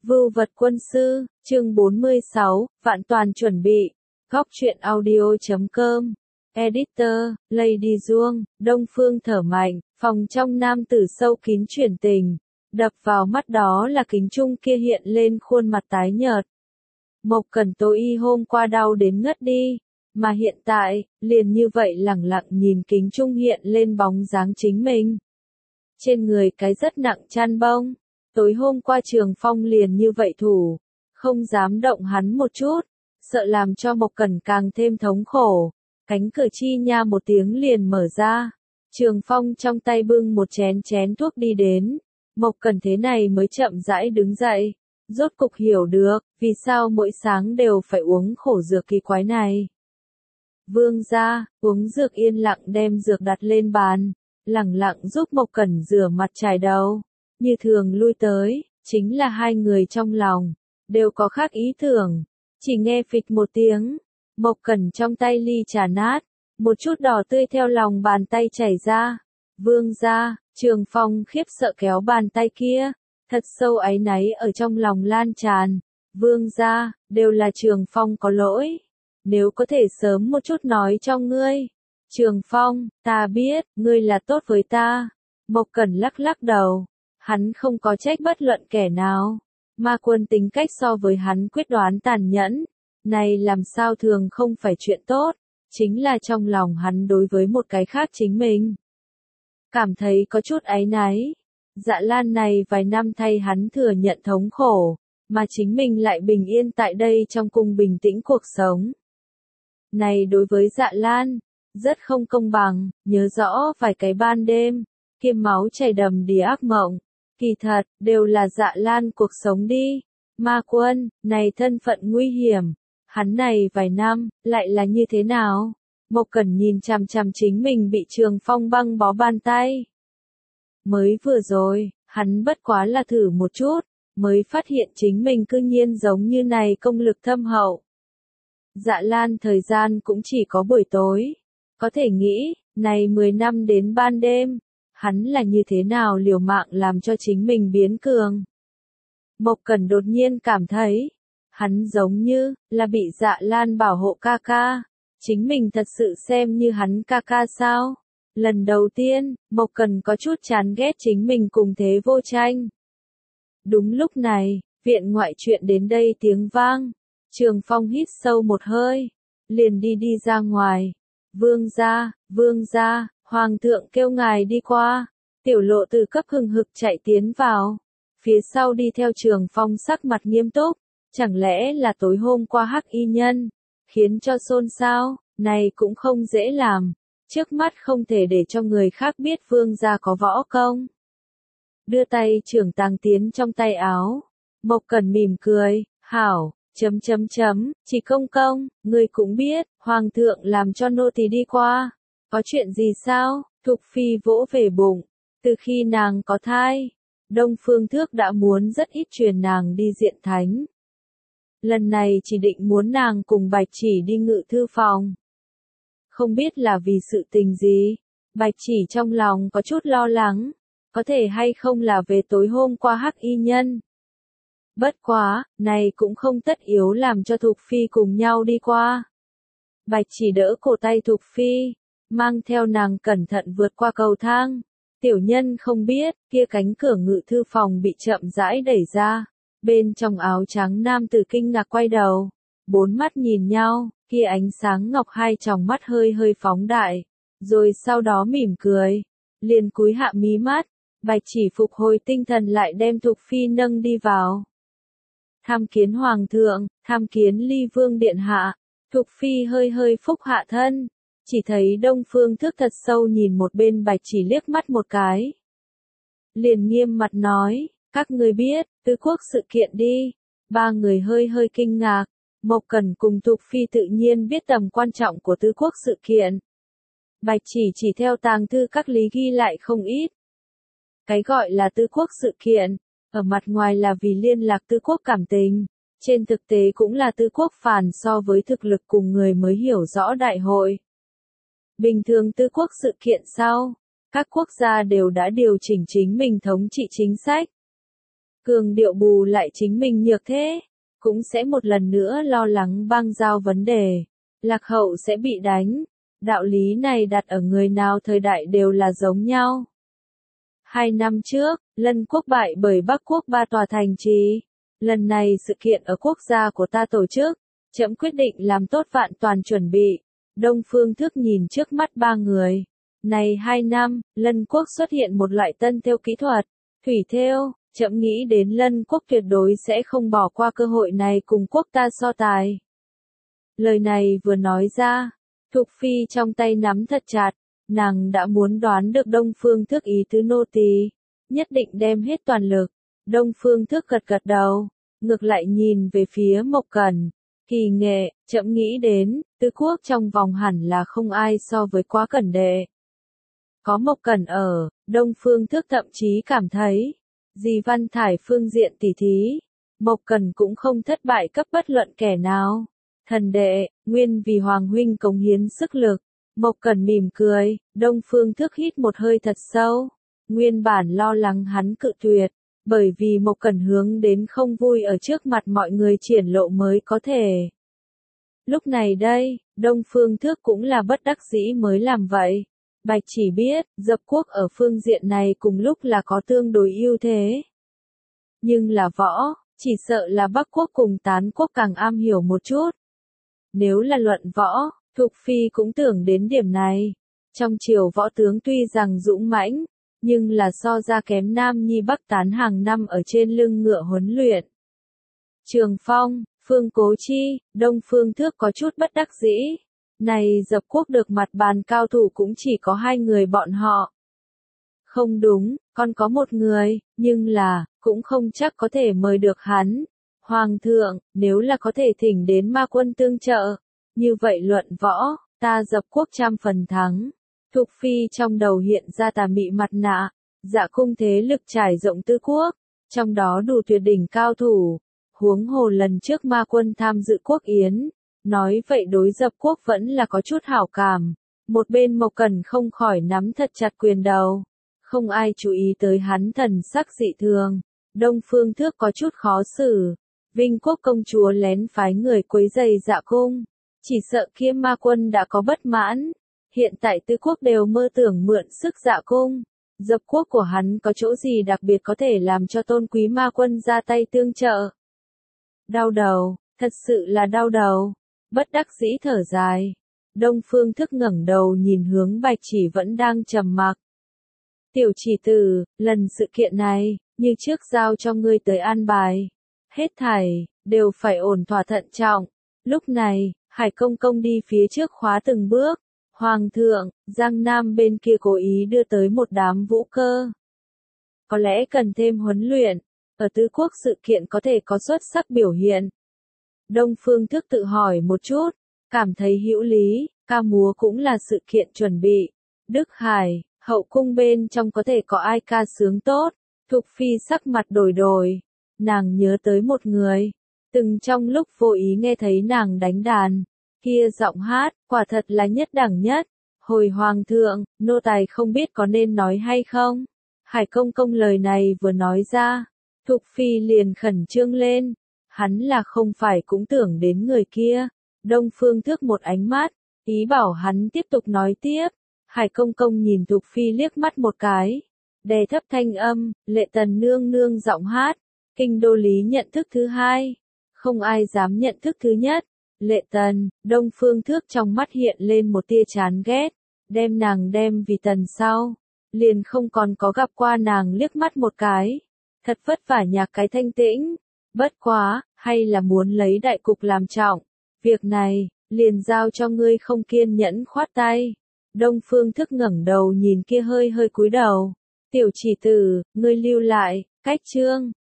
Vưu vật quân sư, chương 46, vạn toàn chuẩn bị. Góc truyện audio.com. Editor, Lady Duong, Đông Phương thở mạnh, phòng trong nam tử sâu kín chuyển tình. Đập vào mắt đó là kính trung kia hiện lên khuôn mặt tái nhợt. Mộc Cẩn tối y hôm qua đau đến ngất đi, mà hiện tại, liền như vậy lẳng lặng nhìn kính trung hiện lên bóng dáng chính mình. Trên người cái rất nặng chăn bông. Tối hôm qua Trường Phong liền như vậy thủ, không dám động hắn một chút, sợ làm cho Mộc Cẩn càng thêm thống khổ. Cánh cửa chi nha một tiếng liền mở ra, Trường Phong trong tay bưng một chén thuốc đi đến. Mộc Cẩn thế này mới chậm rãi đứng dậy, rốt cục hiểu được, vì sao mỗi sáng đều phải uống khổ dược kỳ quái này. Vương gia, uống dược yên lặng đem dược đặt lên bàn, lẳng lặng giúp Mộc Cẩn rửa mặt chải đầu. Như thường lui tới, chính là hai người trong lòng, đều có khác ý tưởng. Chỉ nghe phịch một tiếng, Mộc Cẩn trong tay ly trà nát, một chút đỏ tươi theo lòng bàn tay chảy ra. Vương gia, Trường Phong khiếp sợ kéo bàn tay kia, thật sâu áy náy ở trong lòng lan tràn. Vương gia, đều là Trường Phong có lỗi, nếu có thể sớm một chút nói cho ngươi. Trường Phong, ta biết, ngươi là tốt với ta. Mộc Cẩn lắc lắc đầu. Hắn không có trách bất luận kẻ nào. Ma Quân tính cách so với hắn quyết đoán tàn nhẫn. Này làm sao thường không phải chuyện tốt. Chính là trong lòng hắn đối với một cái khác chính mình. Cảm thấy có chút áy náy. Dạ Lan này vài năm thay hắn thừa nhận thống khổ. Mà chính mình lại bình yên tại đây trong cung bình tĩnh cuộc sống. Này đối với Dạ Lan, rất không công bằng. Nhớ rõ vài cái ban đêm, kiêm máu chảy đầm đìa ác mộng. Kỳ thật, đều là Dạ Lan cuộc sống đi. Ma Quân, này thân phận nguy hiểm. Hắn này vài năm, lại là như thế nào? Mộc Cẩn nhìn chằm chằm chính mình bị Trường Phong băng bó bàn tay. Mới vừa rồi, hắn bất quá là thử một chút, mới phát hiện chính mình cư nhiên giống như này công lực thâm hậu. Dạ Lan thời gian cũng chỉ có buổi tối. Có thể nghĩ, này 10 năm đến ban đêm. Hắn là như thế nào liều mạng làm cho chính mình biến cường. Mộc Cẩn đột nhiên cảm thấy, hắn giống như là bị Dạ Lan bảo hộ ca ca. Chính mình thật sự xem như hắn ca ca sao? Lần đầu tiên, Mộc Cẩn có chút chán ghét chính mình cùng thế vô tranh. Đúng lúc này, viện ngoại chuyện đến đây tiếng vang. Trường Phong hít sâu một hơi, liền đi ra ngoài. Vương gia, Hoàng thượng kêu ngài đi qua. Tiểu Lộ từ cấp hừng hực chạy tiến vào. Phía sau đi theo Trường Phong sắc mặt nghiêm túc. Chẳng lẽ là tối hôm qua hắc y nhân, khiến cho xôn xao, này cũng không dễ làm. Trước mắt không thể để cho người khác biết vương gia có võ công. Đưa tay trưởng tàng tiến trong tay áo. Mộc Cẩn mỉm cười, hảo, chỉ công, người cũng biết, Hoàng thượng làm cho nô tỳ đi qua. Có chuyện gì sao? Thục Phi vỗ về bụng. Từ khi nàng có thai, Đông Phương Thước đã muốn rất ít truyền nàng đi diện thánh. Lần này chỉ định muốn nàng cùng Bạch Chỉ đi ngự thư phòng. Không biết là vì sự tình gì, Bạch Chỉ trong lòng có chút lo lắng, có thể hay không là về tối hôm qua hắc y nhân. Bất quá, này cũng không tất yếu làm cho Thục Phi cùng nhau đi qua. Bạch Chỉ đỡ cổ tay Thục Phi, mang theo nàng cẩn thận vượt qua cầu thang. Tiểu nhân không biết, kia cánh cửa ngự thư phòng bị chậm rãi đẩy ra. Bên trong áo trắng nam tử kinh ngạc quay đầu. Bốn mắt nhìn nhau, kia ánh sáng ngọc hai tròng mắt hơi phóng đại. Rồi sau đó mỉm cười. Liền cúi hạ mí mắt. Bạch Chỉ phục hồi tinh thần lại đem Thục Phi nâng đi vào. Tham kiến Hoàng thượng, tham kiến Ly Vương điện hạ. Thục Phi hơi phúc hạ thân. Chỉ thấy Đông Phương Thước thật sâu nhìn một bên Bạch Chỉ liếc mắt một cái. Liền nghiêm mặt nói, các ngươi biết, tứ quốc sự kiện đi. Ba người hơi kinh ngạc. Mộc Cẩn cùng Thục Phi tự nhiên biết tầm quan trọng của tứ quốc sự kiện. Bạch Chỉ theo tàng thư các lý ghi lại không ít. Cái gọi là tứ quốc sự kiện, ở mặt ngoài là vì liên lạc tứ quốc cảm tình. Trên thực tế cũng là tứ quốc phản so với thực lực cùng người mới hiểu rõ đại hội. Bình thường tứ quốc sự kiện sau, các quốc gia đều đã điều chỉnh chính mình thống trị chính sách. cường điệu bù lại chính mình nhược thế, cũng sẽ một lần nữa lo lắng băng giao vấn đề, lạc hậu sẽ bị đánh. Đạo lý này đặt ở người nào thời đại đều là giống nhau. 2 năm trước, Lân quốc bại bởi Bắc quốc 3 tòa thành trì. Lần này sự kiện ở quốc gia của ta tổ chức, trẫm quyết định làm tốt vạn toàn chuẩn bị. Đông Phương Thức nhìn trước mắt 3 người. Này 2 năm, Lân quốc xuất hiện một loại tân thêu kỹ thuật, thủy thêu, trẫm nghĩ đến Lân quốc tuyệt đối sẽ không bỏ qua cơ hội này cùng quốc ta so tài. Lời này vừa nói ra, Thục Phi trong tay nắm thật chặt, nàng đã muốn đoán được Đông Phương Thức ý tứ nô tỳ, nhất định đem hết toàn lực. Đông Phương Thức gật gật đầu, ngược lại nhìn về phía Mộc Cẩn, kỳ nghệ, trẫm nghĩ đến, tứ quốc trong vòng hẳn là không ai so với Quá Cẩn đệ. Có Mộc Cẩn ở, Đông Phương Thức thậm chí cảm thấy, Dì Văn Thải phương diện tỉ thí, Mộc Cẩn cũng không thất bại cấp bất luận kẻ nào. Thần đệ, nguyên vì Hoàng huynh cống hiến sức lực. Mộc Cẩn mỉm cười, Đông Phương Thức hít một hơi thật sâu. Nguyên bản lo lắng hắn cự tuyệt, bởi vì Mộc Cẩn hướng đến không vui ở trước mặt mọi người triển lộ mới có thể. Lúc này đây, Đông Phương Thức cũng là bất đắc dĩ mới làm vậy. Bạch chỉ biết, Dập quốc ở phương diện này cùng lúc là có tương đối ưu thế. Nhưng là võ, chỉ sợ là Bắc quốc cùng Tán quốc càng am hiểu một chút. Nếu là luận võ, Thục Phi cũng tưởng đến điểm này. Trong triều võ tướng tuy rằng dũng mãnh, nhưng là so ra kém Nam Nhi Bắc Tán hàng năm ở trên lưng ngựa huấn luyện. Trường Phong, Phương Cố Chi, Đông Phương Thức có chút bất đắc dĩ. Này Dập quốc được mặt bàn cao thủ cũng chỉ có 2 người bọn họ. Không đúng, còn có một người, nhưng là, cũng không chắc có thể mời được hắn. Hoàng thượng, nếu là có thể thỉnh đến ma quân tương trợ, như vậy luận võ, ta Dập quốc 100% thắng. Thục Phi trong đầu hiện ra tà mị mặt nạ, Dạ cung thế lực trải rộng tứ quốc, trong đó đủ tuyệt đỉnh cao thủ. Huống hồ lần trước ma quân tham dự quốc yến, nói vậy đối Dập quốc vẫn là có chút hảo cảm. Một bên Mộc Cẩn không khỏi nắm thật chặt quyền đầu, không ai chú ý tới hắn thần sắc dị thường. Đông Phương Thức có chút khó xử. Vinh quốc công chúa lén phái người quấy rầy Dạ cung, chỉ sợ kia ma quân đã có bất mãn. Hiện tại tứ quốc đều mơ tưởng mượn sức Dạ cung. Dập quốc của hắn có chỗ gì đặc biệt có thể làm cho tôn quý ma quân ra tay tương trợ. Đau đầu, thật sự là đau đầu. Bất đắc dĩ thở dài. Đông Phương Thức ngẩng đầu nhìn hướng Bạch Chỉ vẫn đang trầm mặc. Tiểu chỉ tử, lần sự kiện này, như trước giao cho ngươi tới an bài. Hết thảy, đều phải ổn thỏa thận trọng. Lúc này, Hải Công Công đi phía trước khóa từng bước. Hoàng thượng, Giang Nam bên kia cố ý đưa tới một đám vũ cơ. Có lẽ cần thêm huấn luyện, ở tứ quốc sự kiện có thể có xuất sắc biểu hiện. Đông Phương Thức tự hỏi một chút, cảm thấy hữu lý, ca múa cũng là sự kiện chuẩn bị. Đức Hải, hậu cung bên trong có thể có ai ca sướng tốt. Thục Phi sắc mặt đổi đổi, nàng nhớ tới một người, từng trong lúc vô ý nghe thấy nàng đánh đàn. Kia giọng hát, quả thật là nhất đẳng nhất. Hồi Hoàng thượng, nô tài không biết có nên nói hay không. Hải Công Công lời này vừa nói ra, Thục Phi liền khẩn trương lên. Hắn là không phải cũng tưởng đến người kia. Đông Phương Thức một ánh mắt, ý bảo hắn tiếp tục nói tiếp. Hải Công Công nhìn Thục Phi liếc mắt một cái, đè thấp thanh âm, Lệ Tần nương nương giọng hát. Kinh đô lý nhận thức thứ hai, không ai dám nhận thức thứ nhất. Lệ Tần, Đông Phương Thức trong mắt hiện lên một tia chán ghét, đem nàng đem vì tần sau, liền không còn có gặp qua nàng liếc mắt một cái. Thật vất vả nhạc cái thanh tĩnh, bất quá, hay là muốn lấy đại cục làm trọng. Việc này, liền giao cho ngươi không kiên nhẫn khoát tay. Đông Phương Thức ngẩng đầu nhìn kia hơi hơi cúi đầu. Tiểu chỉ tử, ngươi lưu lại, cách chương.